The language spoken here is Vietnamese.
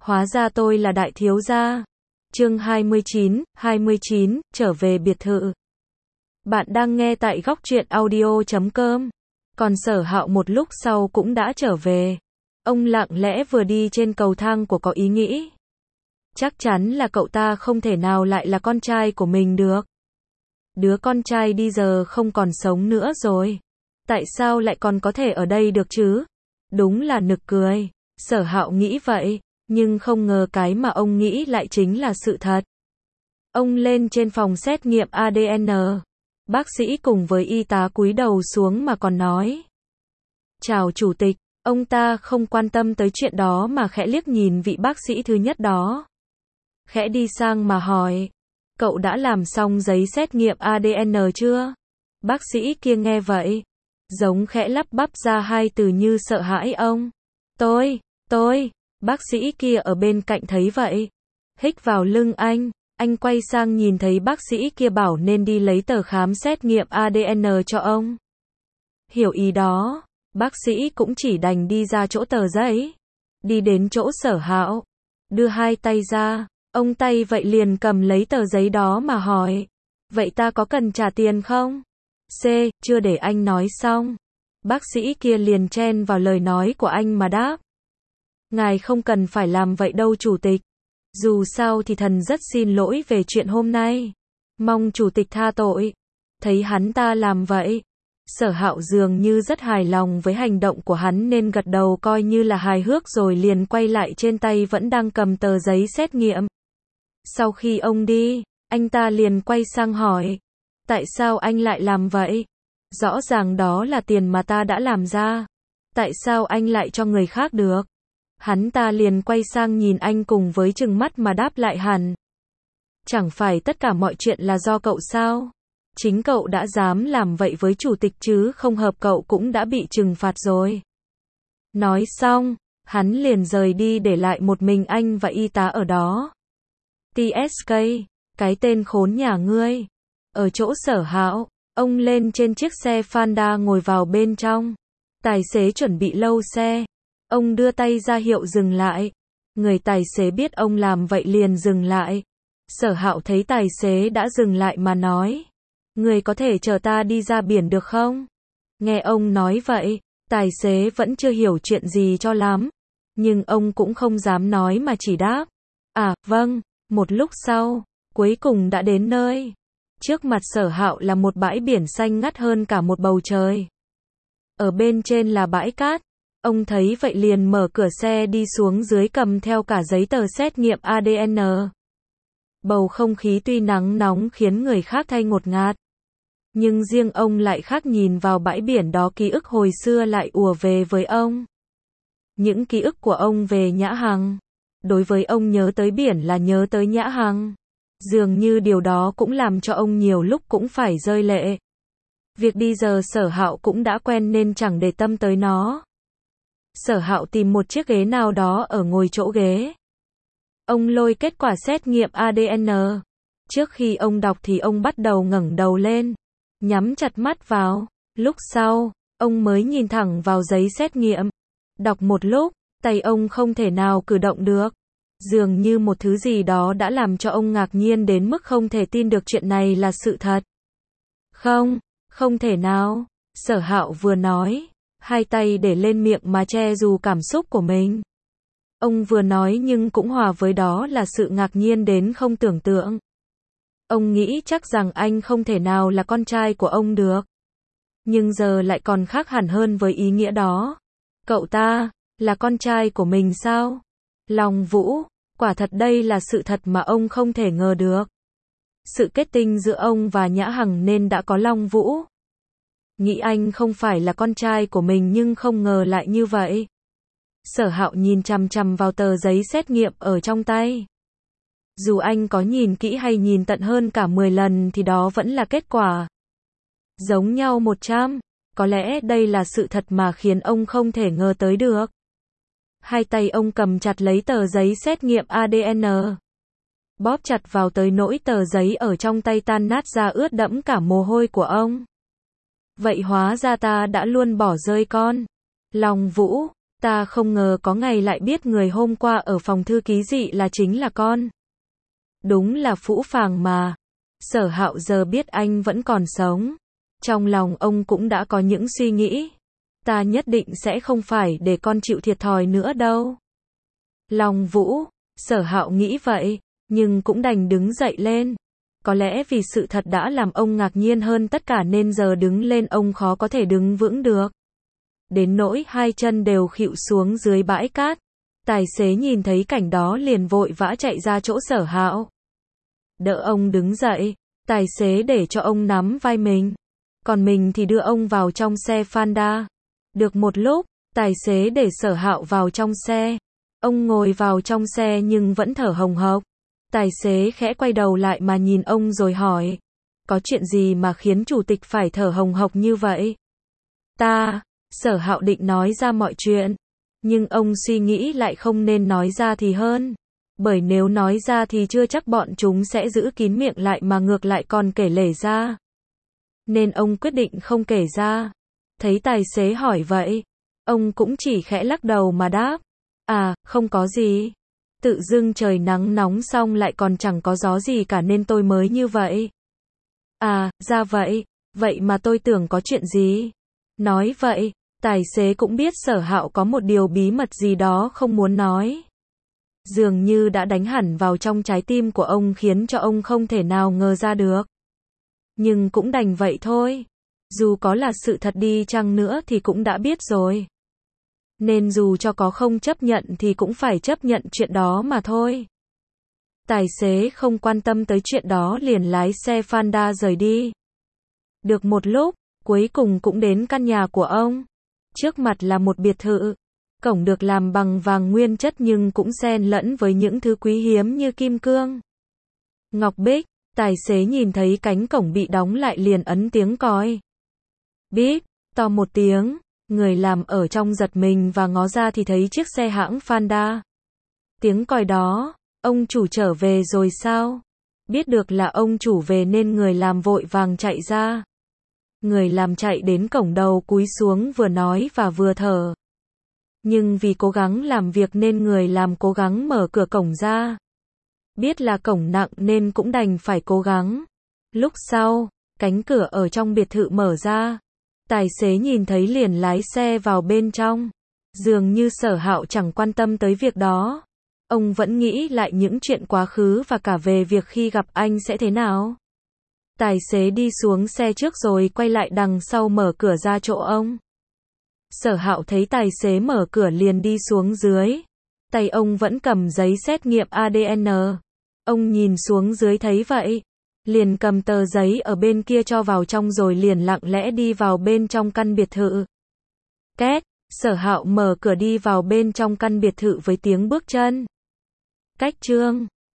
Hóa ra tôi là đại thiếu gia. Chương 29, trở về biệt thự. Bạn đang nghe tại góc truyện audio.com. Còn Sở Hạo một lúc sau cũng đã trở về. Ông lặng lẽ vừa đi trên cầu thang của có ý nghĩ. Chắc chắn là cậu ta không thể nào lại là con trai của mình được. Đứa con trai đi giờ không còn sống nữa rồi. Tại sao lại còn có thể ở đây được chứ? Đúng là nực cười. Sở Hạo nghĩ vậy, nhưng không ngờ cái mà ông nghĩ lại chính là sự thật. Ông lên trên phòng xét nghiệm ADN. Bác sĩ cùng với y tá cúi đầu xuống mà còn nói. Chào chủ tịch, ông ta không quan tâm tới chuyện đó mà khẽ liếc nhìn vị bác sĩ thứ nhất đó. Khẽ đi sang mà hỏi, cậu đã làm xong giấy xét nghiệm ADN chưa? Bác sĩ kia nghe vậy, giống khẽ lắp bắp ra hai từ như sợ hãi ông. Tôi, bác sĩ kia ở bên cạnh thấy vậy. Hít vào lưng anh quay sang nhìn thấy bác sĩ kia bảo nên đi lấy tờ khám xét nghiệm ADN cho ông. Hiểu ý đó, bác sĩ cũng chỉ đành đi ra chỗ tờ giấy. Đi đến chỗ Sở Hạo, đưa hai tay ra, ông tay vậy liền cầm lấy tờ giấy đó mà hỏi. Vậy ta có cần trả tiền không? Chưa để anh nói xong. Bác sĩ kia liền chen vào lời nói của anh mà đáp. Ngài không cần phải làm vậy đâu chủ tịch. Dù sao thì thần rất xin lỗi về chuyện hôm nay. Mong chủ tịch tha tội. Thấy hắn ta làm vậy, Sở Hạo dường như rất hài lòng với hành động của hắn nên gật đầu coi như là hài hước rồi liền quay lại trên tay vẫn đang cầm tờ giấy xét nghiệm. Sau khi ông đi, anh ta liền quay sang hỏi. Tại sao anh lại làm vậy? Rõ ràng đó là tiền mà ta đã làm ra. Tại sao anh lại cho người khác được? Hắn ta liền quay sang nhìn anh cùng với trừng mắt mà đáp lại hẳn. Chẳng phải tất cả mọi chuyện là do cậu sao? Chính cậu đã dám làm vậy với chủ tịch chứ không hợp cậu cũng đã bị trừng phạt rồi. Nói xong, hắn liền rời đi để lại một mình anh và y tá ở đó. TSK, cái tên khốn nhà ngươi. Ở chỗ Sở Hạo, ông lên trên chiếc xe Panda ngồi vào bên trong. Tài xế chuẩn bị lâu xe. Ông đưa tay ra hiệu dừng lại. Người tài xế biết ông làm vậy liền dừng lại. Sở Hạo thấy tài xế đã dừng lại mà nói. Người có thể chở ta đi ra biển được không? Nghe ông nói vậy, tài xế vẫn chưa hiểu chuyện gì cho lắm. Nhưng ông cũng không dám nói mà chỉ đáp. À, vâng. Một lúc sau, cuối cùng đã đến nơi. Trước mặt Sở Hạo là một bãi biển xanh ngắt hơn cả một bầu trời. Ở bên trên là bãi cát. Ông thấy vậy liền mở cửa xe đi xuống dưới cầm theo cả giấy tờ xét nghiệm ADN. Bầu không khí tuy nắng nóng khiến người khác thay ngột ngạt. Nhưng riêng ông lại khác, nhìn vào bãi biển đó ký ức hồi xưa lại ùa về với ông. Những ký ức của ông về Nhã Hằng. Đối với ông nhớ tới biển là nhớ tới Nhã Hằng. Dường như điều đó cũng làm cho ông nhiều lúc cũng phải rơi lệ. Việc đi giờ Sở Hạo cũng đã quen nên chẳng để tâm tới nó. Sở Hạo tìm một chiếc ghế nào đó ở ngồi chỗ ghế. Ông lôi kết quả xét nghiệm ADN. Trước khi ông đọc thì ông bắt đầu ngẩng đầu lên, nhắm chặt mắt vào. Lúc sau, ông mới nhìn thẳng vào giấy xét nghiệm. Đọc một lúc, tay ông không thể nào cử động được. Dường như một thứ gì đó đã làm cho ông ngạc nhiên đến mức không thể tin được chuyện này là sự thật. Không thể nào. Sở Hạo vừa nói, hai tay để lên miệng mà che dù cảm xúc của mình. Ông vừa nói nhưng cũng hòa với đó là sự ngạc nhiên đến không tưởng tượng. Ông nghĩ chắc rằng anh không thể nào là con trai của ông được. Nhưng giờ lại còn khác hẳn hơn với ý nghĩa đó. Cậu ta, là con trai của mình sao? Long Vũ, quả thật đây là sự thật mà ông không thể ngờ được. Sự kết tinh giữa ông và Nhã Hằng nên đã có Long Vũ. Nghĩ anh không phải là con trai của mình nhưng không ngờ lại như vậy. Sở Hạo nhìn chằm chằm vào tờ giấy xét nghiệm ở trong tay. Dù anh có nhìn kỹ hay nhìn tận hơn cả 10 lần thì đó vẫn là kết quả giống nhau 100. Có lẽ đây là sự thật mà khiến ông không thể ngờ tới được. Hai tay ông cầm chặt lấy tờ giấy xét nghiệm ADN. Bóp chặt vào tới nỗi tờ giấy ở trong tay tan nát ra ướt đẫm cả mồ hôi của ông. Vậy hóa ra ta đã luôn bỏ rơi con. Long Vũ, Ta không ngờ có ngày lại biết người hôm qua ở phòng thư ký dị là chính là con. Đúng là phũ phàng mà. Sở Hạo giờ biết anh vẫn còn sống. Trong lòng ông cũng đã có những suy nghĩ. Ta nhất định sẽ không phải để con chịu thiệt thòi nữa đâu. Long Vũ, Sở Hạo nghĩ vậy, nhưng cũng đành đứng dậy lên. Có lẽ vì sự thật đã làm ông ngạc nhiên hơn tất cả nên giờ đứng lên ông khó có thể đứng vững được. Đến nỗi hai chân đều khuỵu xuống dưới bãi cát. Tài xế nhìn thấy cảnh đó liền vội vã chạy ra chỗ Sở Hạo. Đỡ ông đứng dậy, tài xế để cho ông nắm vai mình. Còn mình thì đưa ông vào trong xe Panda. Được một lúc, tài xế để Sở Hạo vào trong xe. Ông ngồi vào trong xe nhưng vẫn thở hồng hộc. Tài xế khẽ quay đầu lại mà nhìn ông rồi hỏi. Có chuyện gì mà khiến chủ tịch phải thở hồng hộc như vậy? Sở Hạo định nói ra mọi chuyện. Nhưng ông suy nghĩ lại không nên nói ra thì hơn. Bởi nếu nói ra thì chưa chắc bọn chúng sẽ giữ kín miệng lại mà ngược lại còn kể lể ra. Nên ông quyết định không kể ra. Thấy tài xế hỏi vậy, ông cũng chỉ khẽ lắc đầu mà đáp. Không có gì. Tự dưng trời nắng nóng xong lại còn chẳng có gió gì cả nên tôi mới như vậy. Ra vậy. Vậy mà tôi tưởng có chuyện gì. Nói vậy, tài xế cũng biết Sở Hạo có một điều bí mật gì đó không muốn nói. Dường như đã đánh hẳn vào trong trái tim của ông khiến cho ông không thể nào ngờ ra được. Nhưng cũng đành vậy thôi. Dù có là sự thật đi chăng nữa thì cũng đã biết rồi. Nên dù cho có không chấp nhận thì cũng phải chấp nhận chuyện đó mà thôi. Tài xế không quan tâm tới chuyện đó liền lái xe Panda rời đi. Được một lúc, cuối cùng cũng đến căn nhà của ông. Trước mặt là một biệt thự. Cổng được làm bằng vàng nguyên chất nhưng cũng xen lẫn với những thứ quý hiếm như kim cương, ngọc bích. Tài xế nhìn thấy cánh cổng bị đóng lại liền ấn tiếng còi. Bíp, to một tiếng, người làm ở trong giật mình và ngó ra thì thấy chiếc xe hãng Panda. Tiếng còi đó, ông chủ trở về rồi sao? Biết được là ông chủ về nên người làm vội vàng chạy ra. Người làm chạy đến cổng đầu cúi xuống vừa nói và vừa thở. Nhưng vì cố gắng làm việc nên người làm cố gắng mở cửa cổng ra. Biết là cổng nặng nên cũng đành phải cố gắng. Lúc sau, cánh cửa ở trong biệt thự mở ra. Tài xế nhìn thấy liền lái xe vào bên trong. Dường như Sở Hạo chẳng quan tâm tới việc đó. Ông vẫn nghĩ lại những chuyện quá khứ và cả về việc khi gặp anh sẽ thế nào. Tài xế đi xuống xe trước rồi quay lại đằng sau mở cửa ra chỗ ông. Sở Hạo thấy tài xế mở cửa liền đi xuống dưới. Tay ông vẫn cầm giấy xét nghiệm ADN. Ông nhìn xuống dưới thấy vậy. Liền cầm tờ giấy ở bên kia cho vào trong rồi liền lặng lẽ đi vào bên trong căn biệt thự. Két, Sở Hạo mở cửa đi vào bên trong căn biệt thự với tiếng bước chân. Cách chương